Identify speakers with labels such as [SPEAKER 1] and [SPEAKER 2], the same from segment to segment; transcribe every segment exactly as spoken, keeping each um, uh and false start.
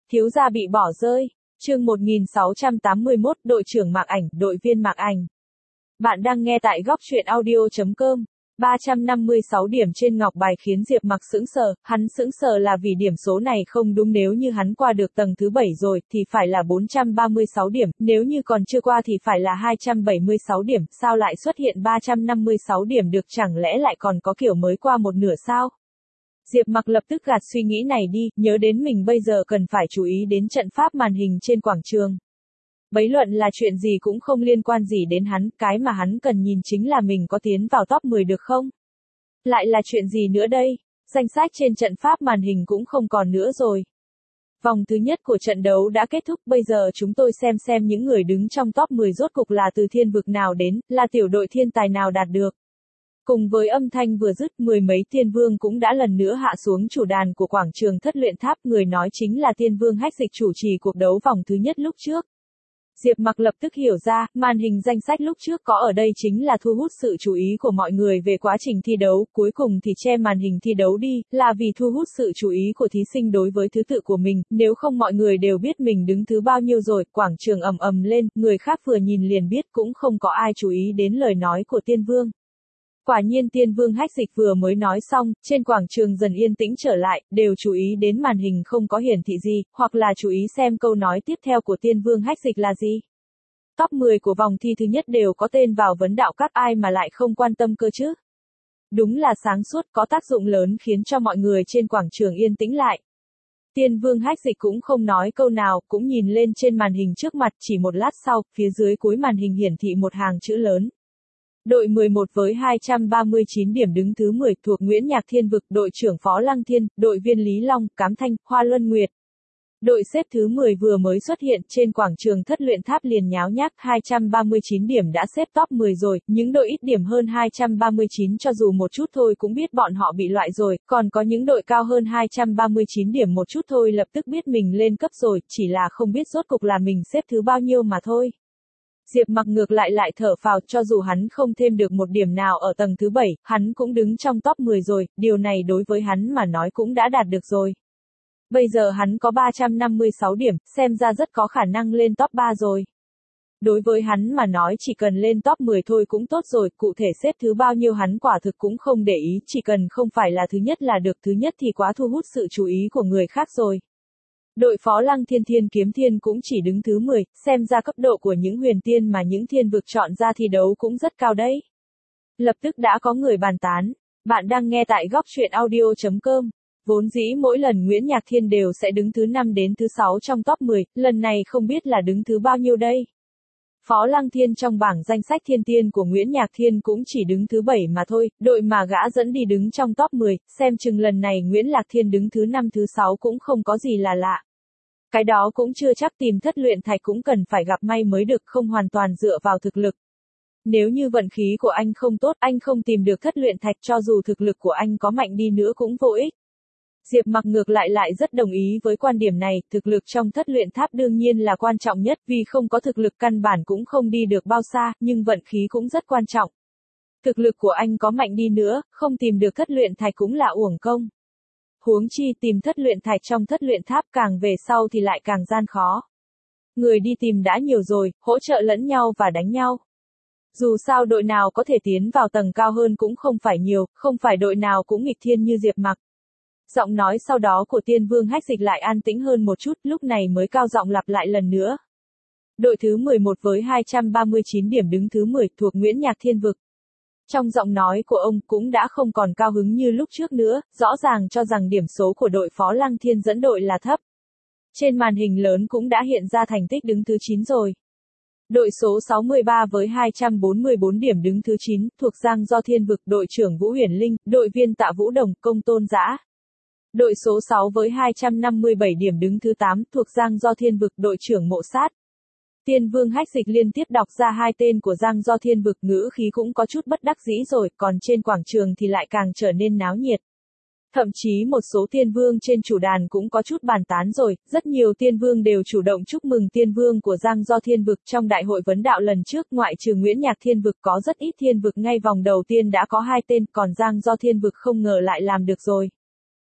[SPEAKER 1] Thiếu gia bị bỏ rơi. Chương một nghìn sáu trăm tám mươi mốt, đội trưởng Mạc Ảnh, đội viên Mạc Ảnh. Bạn đang nghe tại góc truyện audio chấm com. ba trăm năm mươi sáu điểm trên ngọc bài khiến Diệp Mặc sững sờ, hắn sững sờ là vì điểm số này không đúng, nếu như hắn qua được tầng thứ bảy rồi thì phải là bốn trăm ba mươi sáu điểm, nếu như còn chưa qua thì phải là hai trăm bảy mươi sáu điểm, sao lại xuất hiện ba trăm năm mươi sáu điểm được, chẳng lẽ lại còn có kiểu mới qua một nửa sao? Diệp Mặc lập tức gạt suy nghĩ này đi, nhớ đến mình bây giờ cần phải chú ý đến trận pháp màn hình trên quảng trường. Bấy luận là chuyện gì cũng không liên quan gì đến hắn, cái mà hắn cần nhìn chính là mình có tiến vào top mười được không? Lại là chuyện gì nữa đây? Danh sách trên trận pháp màn hình cũng không còn nữa rồi. Vòng thứ nhất của trận đấu đã kết thúc, bây giờ chúng tôi xem xem những người đứng trong top mười rốt cục là từ thiên vực nào đến, là tiểu đội thiên tài nào đạt được. Cùng với âm thanh vừa dứt, mười mấy tiên vương cũng đã lần nữa hạ xuống chủ đàn của quảng trường thất luyện tháp, người nói chính là tiên vương Hách Dịch chủ trì cuộc đấu vòng thứ nhất lúc trước. Diệp Mặc lập tức hiểu ra, màn hình danh sách lúc trước có ở đây chính là thu hút sự chú ý của mọi người về quá trình thi đấu, cuối cùng thì che màn hình thi đấu đi, là vì thu hút sự chú ý của thí sinh đối với thứ tự của mình, nếu không mọi người đều biết mình đứng thứ bao nhiêu rồi, quảng trường ầm ầm lên, người khác vừa nhìn liền biết, cũng không có ai chú ý đến lời nói của tiên vương. Quả nhiên tiên vương Hách Dịch vừa mới nói xong, trên quảng trường dần yên tĩnh trở lại, đều chú ý đến màn hình không có hiển thị gì, hoặc là chú ý xem câu nói tiếp theo của tiên vương Hách Dịch là gì. Top mười của vòng thi thứ nhất đều có tên vào vấn đạo các, ai mà lại không quan tâm cơ chứ. Đúng là sáng suốt, có tác dụng lớn khiến cho mọi người trên quảng trường yên tĩnh lại. Tiên vương Hách Dịch cũng không nói câu nào, cũng nhìn lên trên màn hình trước mặt, chỉ một lát sau, phía dưới cuối màn hình hiển thị một hàng chữ lớn. Đội mười một với hai trăm ba mươi chín điểm đứng thứ mười thuộc Nguyễn Nhạc Thiên Vực, đội trưởng Phó Lăng Thiên, đội viên Lý Long, Cám Thanh, Hoa Luân Nguyệt. Đội xếp thứ mười vừa mới xuất hiện trên quảng trường thất luyện tháp liền nháo nhác, hai trăm ba mươi chín điểm đã xếp top mười rồi, những đội ít điểm hơn hai trăm ba mươi chín cho dù một chút thôi cũng biết bọn họ bị loại rồi, còn có những đội cao hơn hai trăm ba mươi chín điểm một chút thôi lập tức biết mình lên cấp rồi, chỉ là không biết rốt cục là mình xếp thứ bao nhiêu mà thôi. Diệp Mặc ngược lại lại thở phào, cho dù hắn không thêm được một điểm nào ở tầng thứ bảy, hắn cũng đứng trong top mười rồi, điều này đối với hắn mà nói cũng đã đạt được rồi. Bây giờ hắn có ba trăm năm mươi sáu điểm, xem ra rất có khả năng lên top ba rồi. Đối với hắn mà nói chỉ cần lên top mười thôi cũng tốt rồi, cụ thể xếp thứ bao nhiêu hắn quả thực cũng không để ý, chỉ cần không phải là thứ nhất là được, thứ nhất thì quá thu hút sự chú ý của người khác rồi. Đội Phó Lăng Thiên Thiên Kiếm Thiên cũng chỉ đứng thứ mười, xem ra cấp độ của những huyền tiên mà những thiên vực chọn ra thi đấu cũng rất cao đấy. Lập tức đã có người bàn tán. Bạn đang nghe tại góc truyện audio chấm com. Vốn dĩ mỗi lần Nguyễn Nhạc Thiên đều sẽ đứng thứ năm đến thứ sáu trong top mười, lần này không biết là đứng thứ bao nhiêu đây. Phó Lăng Thiên trong bảng danh sách thiên tiên của Nguyễn Nhạc Thiên cũng chỉ đứng thứ bảy mà thôi, đội mà gã dẫn đi đứng trong top mười, xem chừng lần này Nguyễn Lạc Thiên đứng thứ năm thứ sáu cũng không có gì là lạ. Cái đó cũng chưa chắc, tìm thất luyện thạch cũng cần phải gặp may mới được, không hoàn toàn dựa vào thực lực. Nếu như vận khí của anh không tốt, anh không tìm được thất luyện thạch cho dù thực lực của anh có mạnh đi nữa cũng vô ích. Diệp Mặc ngược lại lại rất đồng ý với quan điểm này, thực lực trong thất luyện tháp đương nhiên là quan trọng nhất, vì không có thực lực căn bản cũng không đi được bao xa, nhưng vận khí cũng rất quan trọng. Thực lực của anh có mạnh đi nữa, không tìm được thất luyện thạch cũng là uổng công. Huống chi tìm thất luyện thạch trong thất luyện tháp càng về sau thì lại càng gian khó. Người đi tìm đã nhiều rồi, hỗ trợ lẫn nhau và đánh nhau. Dù sao đội nào có thể tiến vào tầng cao hơn cũng không phải nhiều, không phải đội nào cũng nghịch thiên như Diệp Mặc. Giọng nói sau đó của tiên vương Hách Dịch lại an tĩnh hơn một chút, lúc này mới cao giọng lặp lại lần nữa. Đội thứ mười một với hai trăm ba mươi chín điểm đứng thứ mười thuộc Nguyễn Nhạc Thiên Vực. Trong giọng nói của ông cũng đã không còn cao hứng như lúc trước nữa, rõ ràng cho rằng điểm số của đội Phó Lăng Thiên dẫn đội là thấp. Trên màn hình lớn cũng đã hiện ra thành tích đứng thứ chín rồi. Đội số sáu mươi ba với hai trăm bốn mươi bốn điểm đứng thứ chín, thuộc Giang Do Thiên Vực, đội trưởng Vũ Huyền Linh, đội viên Tạ Vũ Đồng, Công Tôn Dã. Đội số sáu với hai trăm năm mươi bảy điểm đứng thứ tám, thuộc Giang Do Thiên Vực, đội trưởng Mộ Sát. Tiên vương Hách Dịch liên tiếp đọc ra hai tên của Giang Do Thiên Vực, ngữ khí cũng có chút bất đắc dĩ rồi, còn trên quảng trường thì lại càng trở nên náo nhiệt. Thậm chí một số tiên vương trên chủ đàn cũng có chút bàn tán rồi, rất nhiều tiên vương đều chủ động chúc mừng tiên vương của Giang Do Thiên Vực. Trong đại hội vấn đạo lần trước, ngoại trừ Nguyễn Nhạc Thiên Vực có rất ít thiên vực, ngay vòng đầu tiên đã có hai tên, còn Giang Do Thiên Vực không ngờ lại làm được rồi.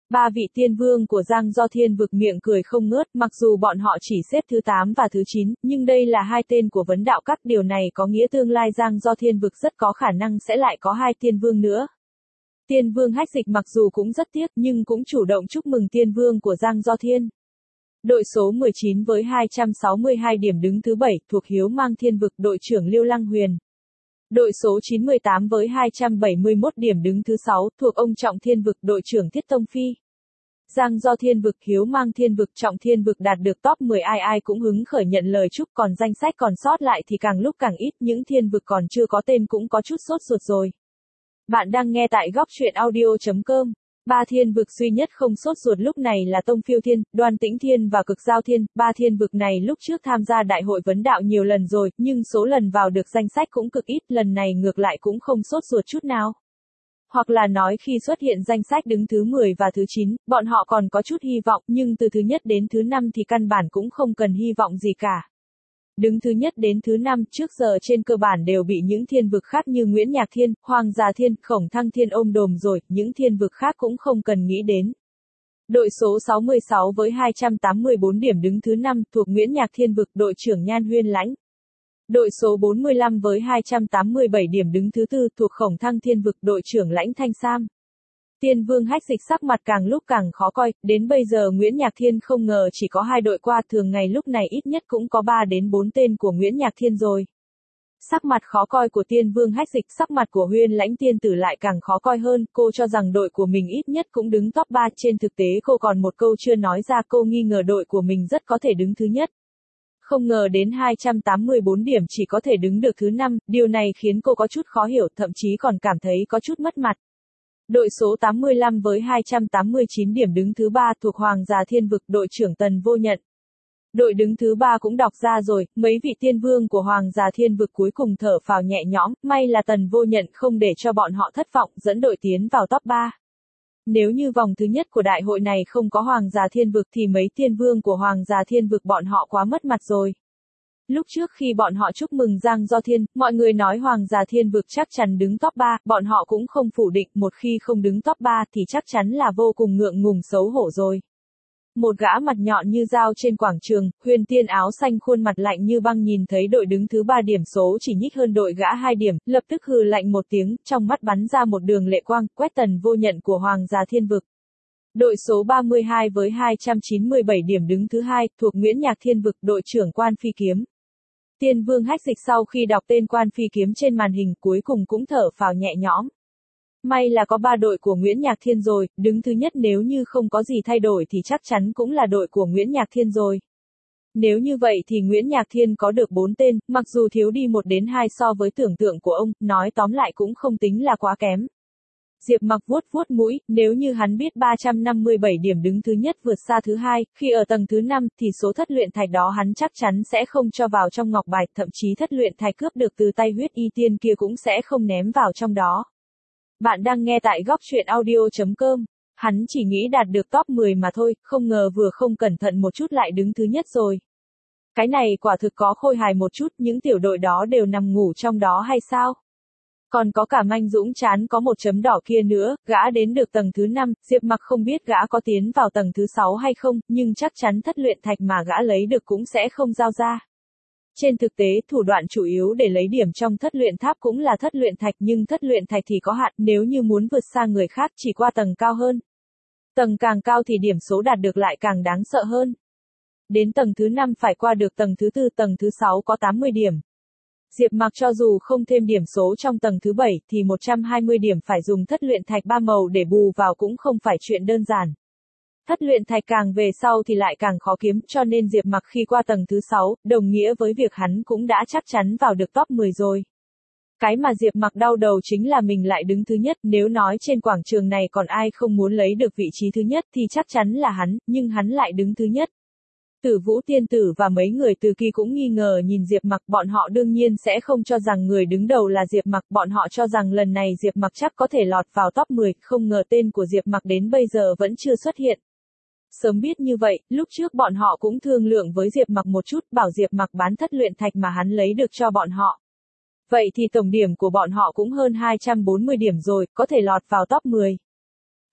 [SPEAKER 1] Ba vị tiên vương của Giang Do Thiên Vực miệng cười không ngớt, mặc dù bọn họ chỉ xếp thứ tám và thứ chín, nhưng đây là hai tên của vấn đạo các, điều này có nghĩa tương lai Giang Do Thiên Vực rất có khả năng sẽ lại có hai tiên vương nữa. Tiên vương Hách Dịch mặc dù cũng rất tiếc nhưng cũng chủ động chúc mừng tiên vương của Giang Do Thiên. Đội số mười chín với hai trăm sáu mươi hai điểm đứng thứ bảy, thuộc Hiếu Mang Thiên Vực, đội trưởng Liêu Lăng Huyền. Đội số chín mươi tám với hai trăm bảy mươi mốt điểm đứng thứ sáu, thuộc ông Trọng Thiên Vực, đội trưởng Thiết Tông Phi. Giang Do Thiên Vực, Hiếu Mang Thiên Vực, Trọng Thiên Vực đạt được top mười, ai ai cũng hứng khởi nhận lời chúc, còn danh sách còn sót lại thì càng lúc càng ít, những thiên vực còn chưa có tên cũng có chút sốt ruột rồi. Bạn đang nghe tại góc truyện audio chấm com. Ba thiên vực duy nhất không sốt ruột lúc này là Tông Phiêu Thiên, Đoan Tĩnh Thiên và Cực Giao Thiên. Ba thiên vực này lúc trước tham gia đại hội vấn đạo nhiều lần rồi, nhưng số lần vào được danh sách cũng cực ít, lần này ngược lại cũng không sốt ruột chút nào. Hoặc là nói khi xuất hiện danh sách đứng thứ mười và thứ chín, bọn họ còn có chút hy vọng, nhưng từ thứ nhất đến thứ năm thì căn bản cũng không cần hy vọng gì cả. Đứng thứ nhất đến thứ năm trước giờ trên cơ bản đều bị những thiên vực khác như Nguyễn Nhạc Thiên, Hoàng Già Thiên, Khổng Thăng Thiên ôm đồm rồi, những thiên vực khác cũng không cần nghĩ đến. Đội số sáu mươi sáu với hai trăm tám mươi tư điểm đứng thứ năm, thuộc Nguyễn Nhạc Thiên Vực, đội trưởng Nhan Huyên Lãnh. Đội số bốn mươi lăm với hai trăm tám mươi bảy điểm đứng thứ tư, thuộc Khổng Thăng Thiên Vực, đội trưởng Lãnh Thanh Sam. Tiên vương Hách Dịch sắc mặt càng lúc càng khó coi, đến bây giờ Nguyễn Nhạc Thiên không ngờ chỉ có hai đội qua, thường ngày lúc này ít nhất cũng có ba đến bốn tên của Nguyễn Nhạc Thiên rồi. Sắc mặt khó coi của tiên vương Hách Dịch, sắc mặt của Huyên Lãnh tiên tử lại càng khó coi hơn, cô cho rằng đội của mình ít nhất cũng đứng top ba, trên thực tế cô còn một câu chưa nói ra, cô nghi ngờ đội của mình rất có thể đứng thứ nhất. Không ngờ đến hai trăm tám mươi tư điểm chỉ có thể đứng được thứ năm, điều này khiến cô có chút khó hiểu, thậm chí còn cảm thấy có chút mất mặt. Đội số tám mươi lăm với hai trăm tám mươi chín điểm đứng thứ ba, thuộc Hoàng Già Thiên Vực, đội trưởng Tần Vô Nhận. Đội đứng thứ ba cũng đọc ra rồi, mấy vị tiên vương của Hoàng Già Thiên Vực cuối cùng thở phào nhẹ nhõm, may là Tần Vô Nhận không để cho bọn họ thất vọng, dẫn đội tiến vào top ba. Nếu như vòng thứ nhất của đại hội này không có Hoàng Già Thiên Vực thì mấy tiên vương của Hoàng Già Thiên Vực bọn họ quá mất mặt rồi. Lúc trước khi bọn họ chúc mừng Giang Do Thiên, mọi người nói Hoàng Già Thiên Vực chắc chắn đứng top ba, bọn họ cũng không phủ định, một khi không đứng top ba thì chắc chắn là vô cùng ngượng ngùng xấu hổ rồi. Một gã mặt nhọn như dao trên quảng trường, Huyền Tiên áo xanh khuôn mặt lạnh như băng nhìn thấy đội đứng thứ ba điểm số chỉ nhích hơn đội gã hai điểm, lập tức hừ lạnh một tiếng, trong mắt bắn ra một đường lệ quang, quét Tần Vô Nhận của Hoàng Già Thiên Vực. Đội số ba mươi hai với hai trăm chín mươi bảy điểm đứng thứ hai, thuộc Nguyễn Nhạc Thiên Vực, đội trưởng Quan Phi Kiếm. Tiên vương Hách Dịch sau khi đọc tên Quan Phi Kiếm trên màn hình cuối cùng cũng thở phào nhẹ nhõm. May là có ba đội của Nguyễn Nhạc Thiên rồi, đứng thứ nhất nếu như không có gì thay đổi thì chắc chắn cũng là đội của Nguyễn Nhạc Thiên rồi. Nếu như vậy thì Nguyễn Nhạc Thiên có được bốn tên, mặc dù thiếu đi một đến hai so với tưởng tượng của ông, nói tóm lại cũng không tính là quá kém. Diệp Mặc vuốt vuốt mũi, nếu như hắn biết ba trăm năm mươi bảy điểm đứng thứ nhất vượt xa thứ hai, khi ở tầng thứ năm thì số thất luyện thạch đó hắn chắc chắn sẽ không cho vào trong ngọc bài, thậm chí thất luyện thạch cướp được từ tay huyết y tiên kia cũng sẽ không ném vào trong đó. Bạn đang nghe tại góc truyện audio chấm com. Hắn chỉ nghĩ đạt được top mười mà thôi, không ngờ vừa không cẩn thận một chút lại đứng thứ nhất rồi. Cái này quả thực có khôi hài một chút, những tiểu đội đó đều nằm ngủ trong đó hay sao? Còn có cả Manh Dũng chán có một chấm đỏ kia nữa, gã đến được tầng thứ năm, Diệp Mặc không biết gã có tiến vào tầng thứ sáu hay không, nhưng chắc chắn thất luyện thạch mà gã lấy được cũng sẽ không giao ra. Trên thực tế, thủ đoạn chủ yếu để lấy điểm trong thất luyện tháp cũng là thất luyện thạch, nhưng thất luyện thạch thì có hạn, nếu như muốn vượt xa người khác chỉ qua tầng cao hơn. Tầng càng cao thì điểm số đạt được lại càng đáng sợ hơn. Đến tầng thứ năm phải qua được tầng thứ tư, tầng thứ sáu có tám mươi điểm. Diệp Mặc cho dù không thêm điểm số trong tầng thứ bảy thì một trăm hai mươi điểm phải dùng thất luyện thạch ba màu để bù vào cũng không phải chuyện đơn giản. Thất luyện thạch càng về sau thì lại càng khó kiếm, cho nên Diệp Mặc khi qua tầng thứ sáu, đồng nghĩa với việc hắn cũng đã chắc chắn vào được top mười rồi. Cái mà Diệp Mặc đau đầu chính là mình lại đứng thứ nhất, nếu nói trên quảng trường này còn ai không muốn lấy được vị trí thứ nhất thì chắc chắn là hắn, nhưng hắn lại đứng thứ nhất. Tử Vũ tiên tử và mấy người từ kỳ cũng nghi ngờ nhìn Diệp Mặc, bọn họ đương nhiên sẽ không cho rằng người đứng đầu là Diệp Mặc, bọn họ cho rằng lần này Diệp Mặc chắc có thể lọt vào top mười, không ngờ tên của Diệp Mặc đến bây giờ vẫn chưa xuất hiện. Sớm biết như vậy, lúc trước bọn họ cũng thương lượng với Diệp Mặc một chút, bảo Diệp Mặc bán thất luyện thạch mà hắn lấy được cho bọn họ. Vậy thì tổng điểm của bọn họ cũng hơn hai trăm bốn mươi điểm rồi, có thể lọt vào top mười.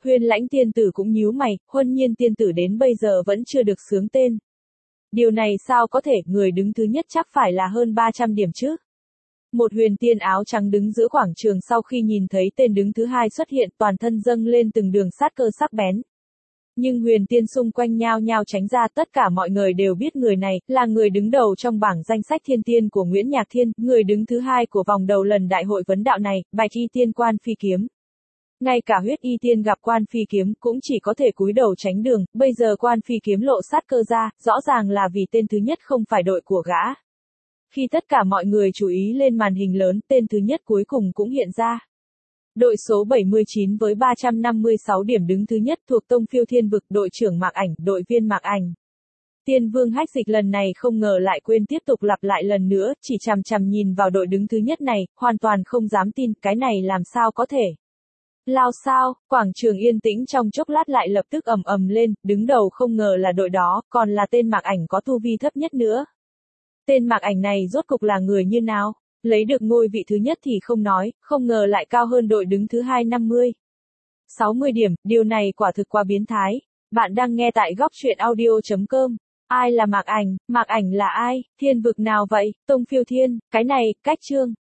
[SPEAKER 1] Huyền Lãnh tiên tử cũng nhíu mày, Huân Nhiên tiên tử đến bây giờ vẫn chưa được xướng tên. Điều này sao có thể, người đứng thứ nhất chắc phải là hơn ba trăm điểm chứ. Một huyền tiên áo trắng đứng giữa quảng trường sau khi nhìn thấy tên đứng thứ hai xuất hiện, toàn thân dâng lên từng đường sát cơ sắc bén. Nhưng huyền tiên xung quanh nhao nhao tránh ra, tất cả mọi người đều biết người này là người đứng đầu trong bảng danh sách thiên tiên của Nguyễn Nhạc Thiên, người đứng thứ hai của vòng đầu lần đại hội vấn đạo này, Bạch Y Tiên Quan Phi Kiếm. Ngay cả Huyết Y Tiên gặp Quan Phi Kiếm cũng chỉ có thể cúi đầu tránh đường, bây giờ Quan Phi Kiếm lộ sát cơ ra, rõ ràng là vì tên thứ nhất không phải đội của gã. Khi tất cả mọi người chú ý lên màn hình lớn, tên thứ nhất cuối cùng cũng hiện ra. Đội số bảy mươi chín với ba trăm năm mươi sáu điểm đứng thứ nhất thuộc Tông Phiêu Thiên Vực, đội trưởng Mạc Ảnh, đội viên Mạc Ảnh. Tiên Vương Hách Dịch lần này không ngờ lại quên tiếp tục lặp lại lần nữa, chỉ chằm chằm nhìn vào đội đứng thứ nhất này, hoàn toàn không dám tin, cái này làm sao có thể. Lao sao, quảng trường yên tĩnh trong chốc lát lại lập tức ầm ầm lên, đứng đầu không ngờ là đội đó, còn là tên Mạc Ảnh có tu vi thấp nhất nữa. Tên Mạc Ảnh này rốt cục là người như nào? Lấy được ngôi vị thứ nhất thì không nói, không ngờ lại cao hơn đội đứng thứ hai năm mươi. sáu mươi điểm, điều này quả thực quá biến thái. Bạn đang nghe tại góc truyện audio chấm com. Ai là Mạc Ảnh? Mạc Ảnh là ai? Thiên vực nào vậy? Tông Phiêu Thiên, cái này, cách chương.